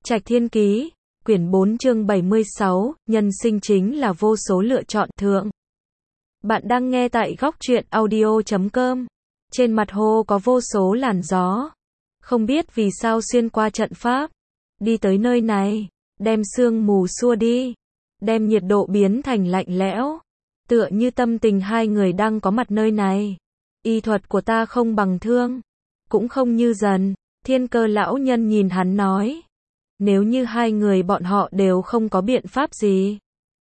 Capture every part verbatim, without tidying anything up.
Trạch Thiên Ký, quyển bốn chương bảy mươi sáu, nhân sinh chính là vô số lựa chọn thượng. Bạn đang nghe tại góc truyện audio chấm com. Trên mặt hồ có vô số làn gió. Không biết vì sao xuyên qua trận pháp. Đi tới nơi này, đem sương mù xua đi. Đem nhiệt độ biến thành lạnh lẽo. Tựa như tâm tình hai người đang có mặt nơi này. Y thuật của ta không bằng thương. Cũng không như dần. Thiên Cơ lão nhân nhìn hắn nói. Nếu như hai người bọn họ đều không có biện pháp gì,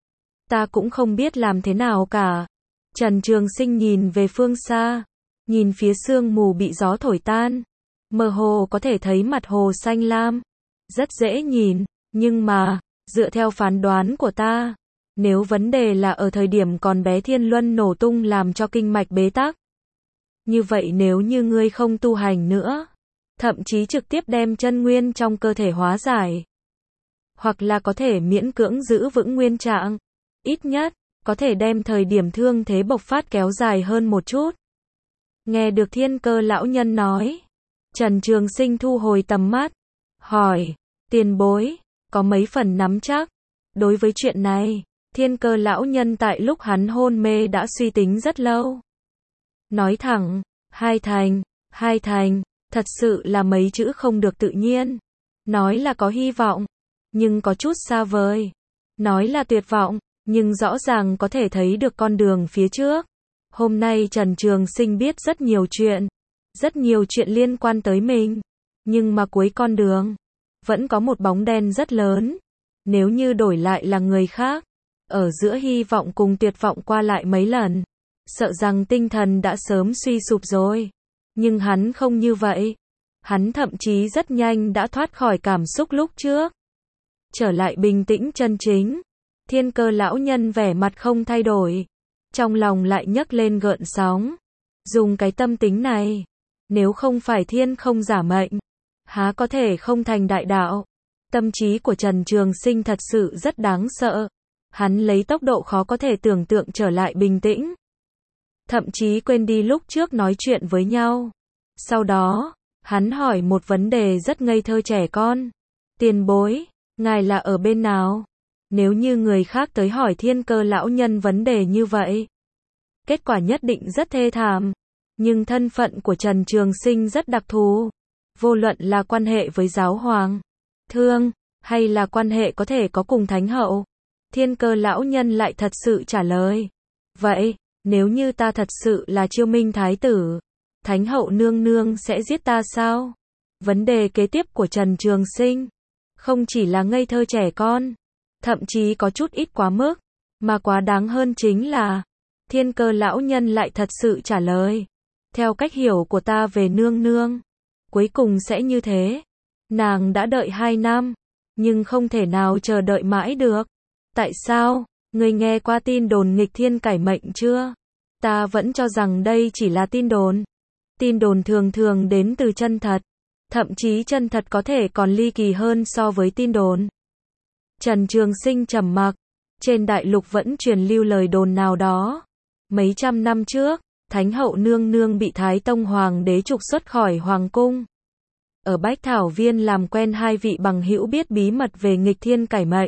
ta cũng không biết làm thế nào cả. Trần Trường Sinh nhìn về phương xa, nhìn phía sương mù bị gió thổi tan, mơ hồ có thể thấy mặt hồ xanh lam, rất dễ nhìn, nhưng mà, dựa theo phán đoán của ta, nếu vấn đề là ở thời điểm còn bé thiên luân nổ tung làm cho kinh mạch bế tắc, như vậy nếu như ngươi không tu hành nữa, thậm chí trực tiếp đem chân nguyên trong cơ thể hóa giải, hoặc là có thể miễn cưỡng giữ vững nguyên trạng, ít nhất, có thể đem thời điểm thương thế bộc phát kéo dài hơn một chút. Nghe được Thiên Cơ lão nhân nói, Trần Trường Sinh thu hồi tầm mắt, hỏi, tiền bối, có mấy phần nắm chắc? Đối với chuyện này, Thiên Cơ lão nhân tại lúc hắn hôn mê đã suy tính rất lâu. Nói thẳng, hai thành, hai thành. Thật sự là mấy chữ không được tự nhiên. Nói là có hy vọng, nhưng có chút xa vời. Nói là tuyệt vọng, nhưng rõ ràng có thể thấy được con đường phía trước. Hôm nay Trần Trường Sinh biết rất nhiều chuyện. Rất nhiều chuyện liên quan tới mình. Nhưng mà cuối con đường, vẫn có một bóng đen rất lớn. Nếu như đổi lại là người khác, ở giữa hy vọng cùng tuyệt vọng qua lại mấy lần, sợ rằng tinh thần đã sớm suy sụp rồi. Nhưng hắn không như vậy. Hắn thậm chí rất nhanh đã thoát khỏi cảm xúc lúc trước. Trở lại bình tĩnh chân chính. Thiên Cơ lão nhân vẻ mặt không thay đổi. Trong lòng lại nhấc lên gợn sóng. Dùng cái tâm tính này. Nếu không phải thiên không giả mệnh. Há có thể không thành đại đạo. Tâm trí của Trần Trường Sinh thật sự rất đáng sợ. Hắn lấy tốc độ khó có thể tưởng tượng trở lại bình tĩnh. Thậm chí quên đi lúc trước nói chuyện với nhau. Sau đó, hắn hỏi một vấn đề rất ngây thơ trẻ con. Tiền bối, ngài là ở bên nào? Nếu như người khác tới hỏi Thiên Cơ lão nhân vấn đề như vậy, kết quả nhất định rất thê thảm. Nhưng thân phận của Trần Trường Sinh rất đặc thù. Vô luận là quan hệ với giáo hoàng, thương, hay là quan hệ có thể có cùng Thánh hậu. Thiên Cơ lão nhân lại thật sự trả lời. Vậy, nếu như ta thật sự là Chiêu Minh Thái tử, Thánh hậu nương nương sẽ giết ta sao? Vấn đề kế tiếp của Trần Trường Sinh, không chỉ là ngây thơ trẻ con, thậm chí có chút ít quá mức, mà quá đáng hơn chính là, Thiên Cơ lão nhân lại thật sự trả lời. Theo cách hiểu của ta về nương nương, cuối cùng sẽ như thế. Nàng đã đợi hai năm, nhưng không thể nào chờ đợi mãi được. Tại sao? Ngươi nghe qua tin đồn nghịch thiên cải mệnh chưa? Ta vẫn cho rằng đây chỉ là tin đồn. Tin đồn thường thường đến từ chân thật. Thậm chí chân thật có thể còn ly kỳ hơn so với tin đồn. Trần Trường Sinh trầm mặc. Trên đại lục vẫn truyền lưu lời đồn nào đó. Mấy trăm năm trước, Thánh hậu nương nương bị Thái Tông Hoàng đế trục xuất khỏi Hoàng cung. Ở Bách Thảo Viên làm quen hai vị bằng hữu biết bí mật về nghịch thiên cải mệnh.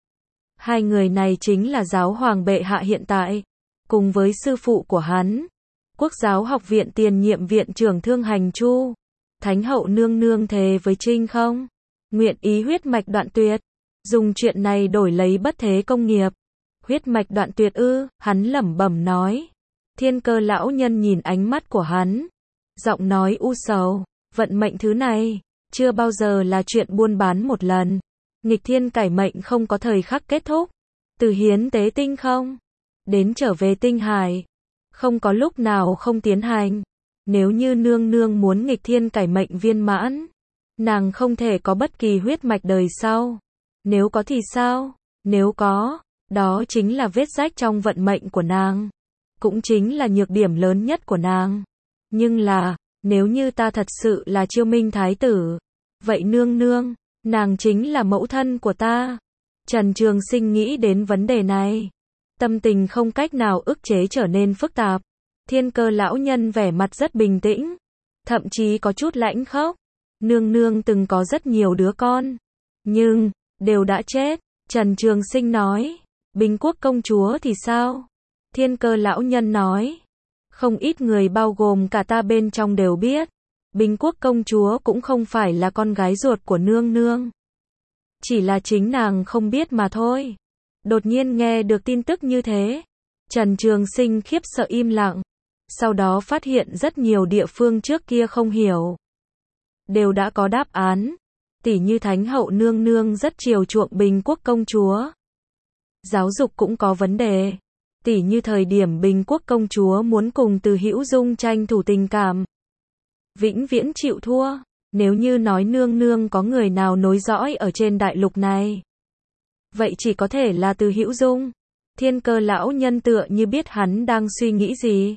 Hai người này chính là giáo hoàng bệ hạ hiện tại, cùng với sư phụ của hắn, Quốc giáo học viện tiền nhiệm viện trưởng Thương Hành Chu. Thánh hậu nương nương thề với Trinh không? Nguyện ý huyết mạch đoạn tuyệt, dùng chuyện này đổi lấy bất thế công nghiệp. Huyết mạch đoạn tuyệt ư? Hắn lẩm bẩm nói. Thiên Cơ lão nhân nhìn ánh mắt của hắn, giọng nói u sầu, vận mệnh thứ này, chưa bao giờ là chuyện buôn bán một lần. Nghịch thiên cải mệnh không có thời khắc kết thúc. Từ hiến tế tinh không, đến trở về tinh hải, không có lúc nào không tiến hành. Nếu như nương nương muốn nghịch thiên cải mệnh viên mãn, nàng không thể có bất kỳ huyết mạch đời sau. Nếu có thì sao? Nếu có, đó chính là vết rách trong vận mệnh của nàng. Cũng chính là nhược điểm lớn nhất của nàng. Nhưng là, nếu như ta thật sự là Chiêu Minh Thái tử, vậy nương nương, nàng chính là mẫu thân của ta. Trần Trường Sinh nghĩ đến vấn đề này. Tâm tình không cách nào ức chế trở nên phức tạp. Thiên Cơ lão nhân vẻ mặt rất bình tĩnh. Thậm chí có chút lãnh khốc. Nương nương từng có rất nhiều đứa con. Nhưng, đều đã chết. Trần Trường Sinh nói. Bình Quốc công chúa thì sao? Thiên Cơ lão nhân nói. Không ít người bao gồm cả ta bên trong đều biết. Bình Quốc công chúa cũng không phải là con gái ruột của nương nương. Chỉ là chính nàng không biết mà thôi. Đột nhiên nghe được tin tức như thế. Trần Trường Sinh khiếp sợ im lặng. Sau đó phát hiện rất nhiều địa phương trước kia không hiểu. Đều đã có đáp án. Tỉ như Thánh hậu nương nương rất chiều chuộng Bình Quốc công chúa. Giáo dục cũng có vấn đề. Tỉ như thời điểm Bình Quốc công chúa muốn cùng Từ Hữu Dung tranh thủ tình cảm. Vĩnh viễn chịu thua. Nếu như nói nương nương có người nào nối dõi ở trên đại lục này. Vậy chỉ có thể là Từ Hữu Dung. Thiên Cơ lão nhân tựa như biết hắn đang suy nghĩ gì.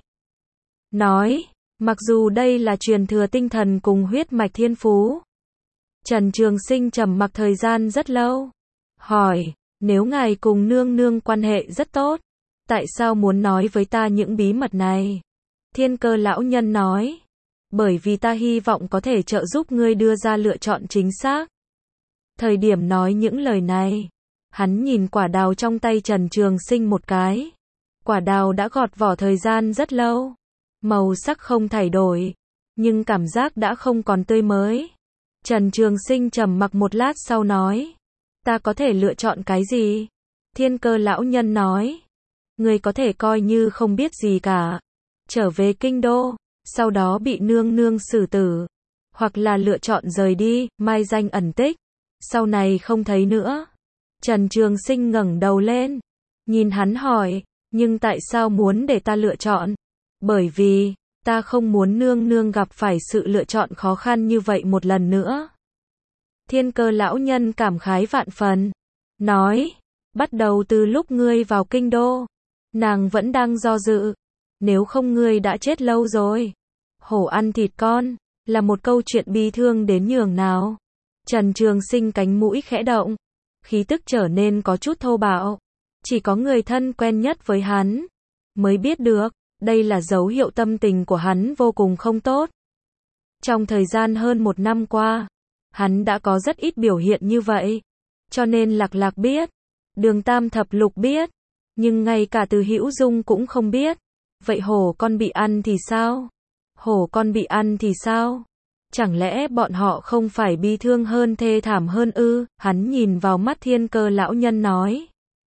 Nói, mặc dù đây là truyền thừa tinh thần cùng huyết mạch thiên phú. Trần Trường Sinh trầm mặc thời gian rất lâu. Hỏi, nếu ngài cùng nương nương quan hệ rất tốt, tại sao muốn nói với ta những bí mật này? Thiên Cơ lão nhân nói, bởi vì ta hy vọng có thể trợ giúp ngươi đưa ra lựa chọn chính xác. Thời điểm nói những lời này, hắn nhìn quả đào trong tay Trần Trường Sinh một cái. Quả đào đã gọt vỏ thời gian rất lâu. Màu sắc không thay đổi, nhưng cảm giác đã không còn tươi mới. Trần Trường Sinh trầm mặc một lát sau nói, ta có thể lựa chọn cái gì? Thiên Cơ lão nhân nói, ngươi có thể coi như không biết gì cả, trở về kinh đô, sau đó bị nương nương xử tử, hoặc là lựa chọn rời đi, mai danh ẩn tích, sau này không thấy nữa. Trần Trường Sinh ngẩng đầu lên, nhìn hắn hỏi, nhưng tại sao muốn để ta lựa chọn? Bởi vì, ta không muốn nương nương gặp phải sự lựa chọn khó khăn như vậy một lần nữa. Thiên Cơ lão nhân cảm khái vạn phần, nói, bắt đầu từ lúc ngươi vào kinh đô, nàng vẫn đang do dự, nếu không ngươi đã chết lâu rồi. Hổ ăn thịt con, là một câu chuyện bi thương đến nhường nào. Trần Trường Sinh cánh mũi khẽ động, khí tức trở nên có chút thô bạo. Chỉ có người thân quen nhất với hắn mới biết được, đây là dấu hiệu tâm tình của hắn vô cùng không tốt. Trong thời gian hơn một năm qua, hắn đã có rất ít biểu hiện như vậy. Cho nên Lạc Lạc biết, Đường Tam Thập Lục biết, nhưng ngay cả Từ Hữu Dung cũng không biết. Vậy hổ con bị ăn thì sao? Hổ con bị ăn thì sao? Chẳng lẽ bọn họ không phải bi thương hơn, thê thảm hơn ư? Hắn nhìn vào mắt Thiên Cơ lão nhân nói.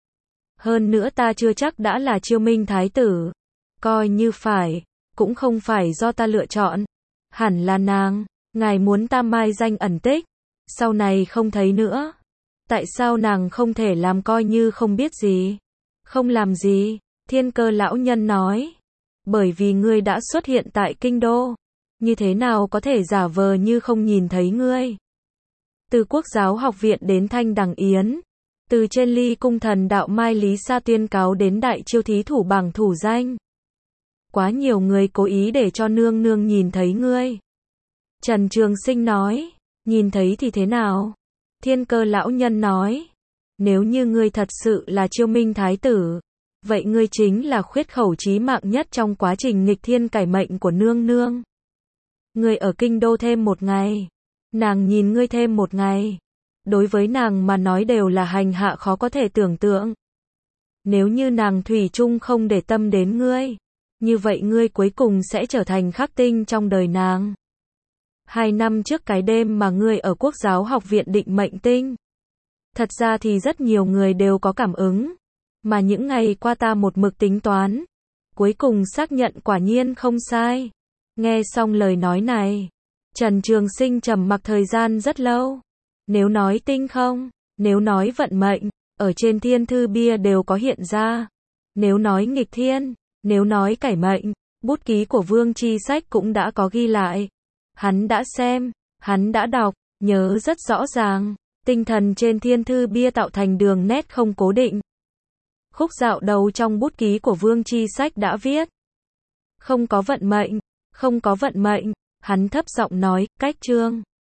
Hơn nữa ta chưa chắc đã là Chiêu Minh thái tử. Coi như phải, cũng không phải do ta lựa chọn. Hẳn là nàng, ngài muốn ta mai danh ẩn tích, sau này không thấy nữa. Tại sao nàng không thể làm coi như không biết gì? Không làm gì, Thiên Cơ lão nhân nói. Bởi vì ngươi đã xuất hiện tại kinh đô, như thế nào có thể giả vờ như không nhìn thấy ngươi? Từ Quốc giáo học viện đến Thanh Đằng Yến, từ trên ly cung thần đạo Mai Lý Sa tuyên cáo đến đại chiêu thí thủ bảng thủ danh. Quá nhiều người cố ý để cho nương nương nhìn thấy ngươi. Trần Trường Sinh nói, nhìn thấy thì thế nào? Thiên Cơ lão nhân nói, nếu như ngươi thật sự là Chiêu Minh thái tử, vậy ngươi chính là khuyết khẩu chí mạng nhất trong quá trình nghịch thiên cải mệnh của nương nương. Ngươi ở kinh đô thêm một ngày, nàng nhìn ngươi thêm một ngày, đối với nàng mà nói đều là hành hạ khó có thể tưởng tượng. Nếu như nàng thủy chung không để tâm đến ngươi, như vậy ngươi cuối cùng sẽ trở thành khắc tinh trong đời nàng. Hai năm trước cái đêm mà ngươi ở Quốc giáo học viện định mệnh tinh, thật ra thì rất nhiều người đều có cảm ứng, mà những ngày qua ta một mực tính toán, cuối cùng xác nhận quả nhiên không sai. Nghe xong lời nói này, Trần Trường Sinh trầm mặc thời gian rất lâu. Nếu nói tinh không, nếu nói vận mệnh, ở trên thiên thư bia đều có hiện ra. Nếu nói nghịch thiên, nếu nói cải mệnh, bút ký của Vương Chi Sách cũng đã có ghi lại. Hắn đã xem, hắn đã đọc, nhớ rất rõ ràng. Tinh thần trên thiên thư bia tạo thành đường nét không cố định. Khúc dạo đầu trong bút ký của Vương Chi Sách đã viết. Không có vận mệnh, không có vận mệnh, hắn thấp giọng nói, cách chương.